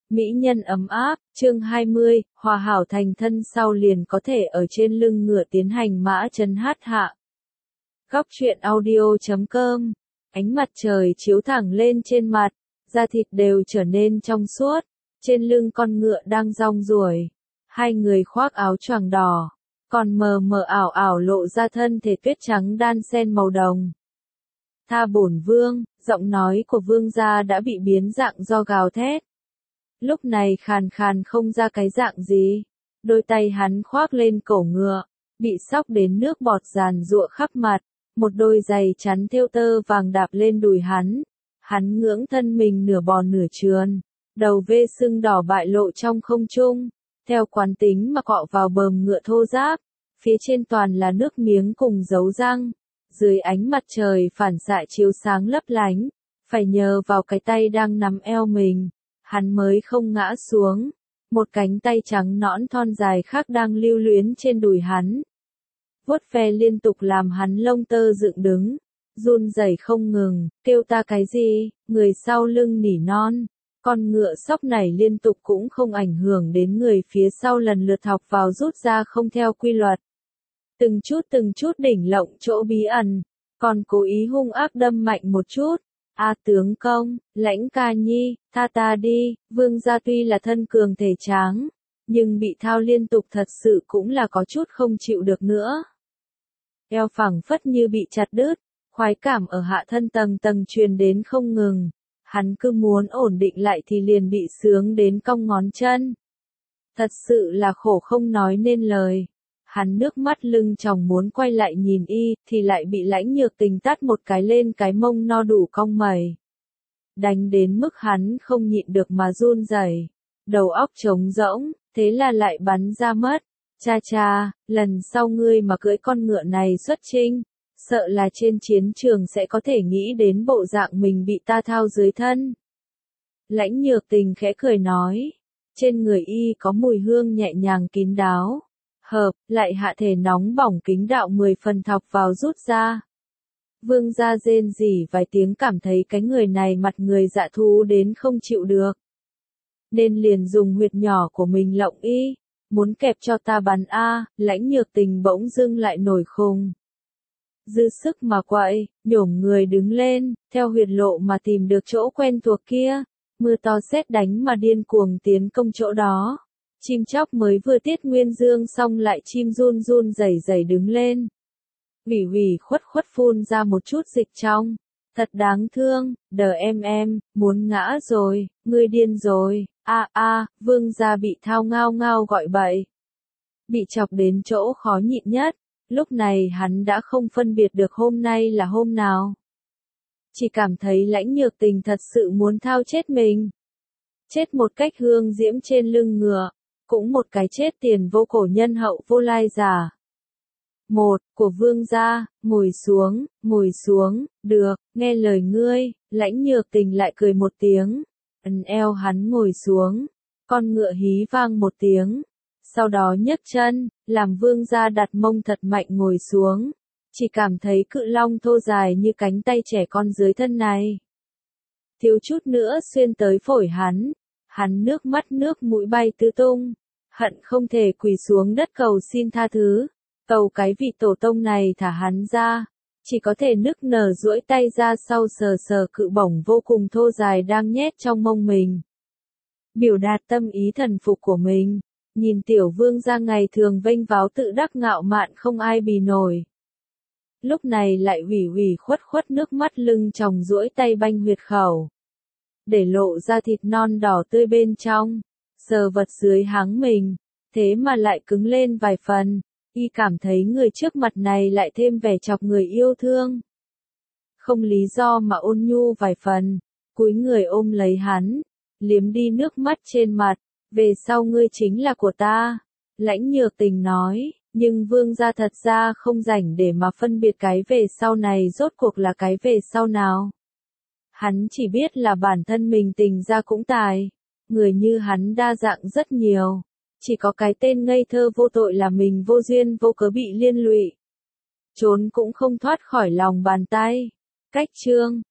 Mỹ nhân ấm áp, chương 20, hòa hảo thành thân sau liền có thể ở trên lưng ngựa tiến hành mã chân hát hạ. Góc truyện audio.com. Ánh mặt trời chiếu thẳng lên trên mặt, da thịt đều trở nên trong suốt, trên lưng con ngựa đang rong ruổi. Hai người khoác áo choàng đỏ, còn mờ mờ ảo ảo lộ ra thân thể tuyết trắng đan xen màu đồng. Tha bổn vương, giọng nói của vương gia đã bị biến dạng do gào thét. Lúc này khàn khàn không ra cái dạng gì, đôi tay hắn khoác lên cổ ngựa, bị xóc đến nước bọt giàn giụa khắp mặt, một đôi giày chắn thêu tơ vàng đạp lên đùi hắn ngưỡng thân mình nửa bò nửa trườn, đầu vê sưng đỏ bại lộ trong không trung, theo quán tính mà cọ vào bờm ngựa thô ráp, phía trên toàn là nước miếng cùng dấu răng, dưới ánh mặt trời phản xạ chiếu sáng lấp lánh, phải nhờ vào cái tay đang nắm eo mình, hắn mới không ngã xuống, một cánh tay trắng nõn thon dài khác đang lưu luyến trên đùi hắn. Vuốt ve liên tục làm hắn lông tơ dựng đứng, run rẩy không ngừng, kêu ta cái gì, người sau lưng nỉ non. Con ngựa sóc này liên tục cũng không ảnh hưởng đến người phía sau lần lượt học vào rút ra không theo quy luật. Từng chút đỉnh lộng chỗ bí ẩn, còn cố ý hung ác đâm mạnh một chút. A tướng công, Lãnh ca nhi, tha ta đi, vương gia tuy là thân cường thể tráng, nhưng bị thao liên tục thật sự cũng là có chút không chịu được nữa. Eo phẳng phất như bị chặt đứt, khoái cảm ở hạ thân tầng tầng truyền đến không ngừng, hắn cứ muốn ổn định lại thì liền bị sướng đến cong ngón chân. Thật sự là khổ không nói nên lời. Hắn nước mắt lưng tròng muốn quay lại nhìn y, thì lại bị Lãnh Nhược Tình tát một cái lên cái mông no đủ cong mày. Đánh đến mức hắn không nhịn được mà run rẩy, đầu óc trống rỗng, thế là lại bắn ra mất. Cha, lần sau ngươi mà cưỡi con ngựa này xuất chinh, sợ là trên chiến trường sẽ có thể nghĩ đến bộ dạng mình bị ta thao dưới thân. Lãnh Nhược Tình khẽ cười nói, trên người y có mùi hương nhẹ nhàng kín đáo. Hợp, lại hạ thể nóng bỏng kính đạo 10 phần thọc vào rút ra. Vương gia rên rỉ vài tiếng cảm thấy cái người này mặt người dạ thú đến không chịu được. Nên liền dùng huyệt nhỏ của mình lộng y, muốn kẹp cho ta bắn a. Lãnh Nhược Tình bỗng dưng lại nổi khùng. Dư sức mà quậy, nhổm người đứng lên, theo huyệt lộ mà tìm được chỗ quen thuộc kia, mưa to sét đánh mà điên cuồng tiến công chỗ đó. Chim chóc mới vừa tiết nguyên dương xong lại chim run run rẩy đứng lên. Ủy khuất phun ra một chút dịch trong. Thật đáng thương, đờ em, muốn ngã rồi, ngươi điên rồi, vương gia bị thao ngao ngao gọi bậy. Bị chọc đến chỗ khó nhịn nhất, lúc này hắn đã không phân biệt được hôm nay là hôm nào. Chỉ cảm thấy Lãnh Nhược Tình thật sự muốn thao chết mình. Chết một cách hương diễm trên lưng ngựa. Cũng một cái chết tiền vô cổ nhân hậu vô lai giả. Một, của vương gia, ngồi xuống, được, nghe lời ngươi, Lãnh Nhược Tình lại cười một tiếng. Ấn eo hắn ngồi xuống, con ngựa hí vang một tiếng. Sau đó nhấc chân, làm vương gia đặt mông thật mạnh ngồi xuống. Chỉ cảm thấy cự long thô dài như cánh tay trẻ con dưới thân này. Thiếu chút nữa xuyên tới phổi hắn nước mắt nước mũi bay tứ tung. Hận không thể quỳ xuống đất cầu xin tha thứ, cầu cái vị tổ tông này thả hắn ra, chỉ có thể nức nở duỗi tay ra sau sờ cự bổng vô cùng thô dài đang nhét trong mông mình. Biểu đạt tâm ý thần phục của mình, nhìn tiểu vương gia ngày thường vênh váo tự đắc ngạo mạn không ai bì nổi. Lúc này lại ủy khuất nước mắt lưng tròng duỗi tay banh huyệt khẩu, để lộ ra thịt non đỏ tươi bên trong. Sờ vật dưới háng mình, thế mà lại cứng lên vài phần, y cảm thấy người trước mặt này lại thêm vẻ chọc người yêu thương. Không lý do mà ôn nhu vài phần, cúi người ôm lấy hắn, liếm đi nước mắt trên mặt, về sau ngươi chính là của ta. Lãnh Nhược Tình nói, nhưng vương gia thật ra không rảnh để mà phân biệt cái về sau này rốt cuộc là cái về sau nào. Hắn chỉ biết là bản thân mình tình ra cũng tài. Người như hắn đa dạng rất nhiều, chỉ có cái tên ngây thơ vô tội là mình vô duyên vô cớ bị liên lụy. Trốn cũng không thoát khỏi lòng bàn tay. Cách chương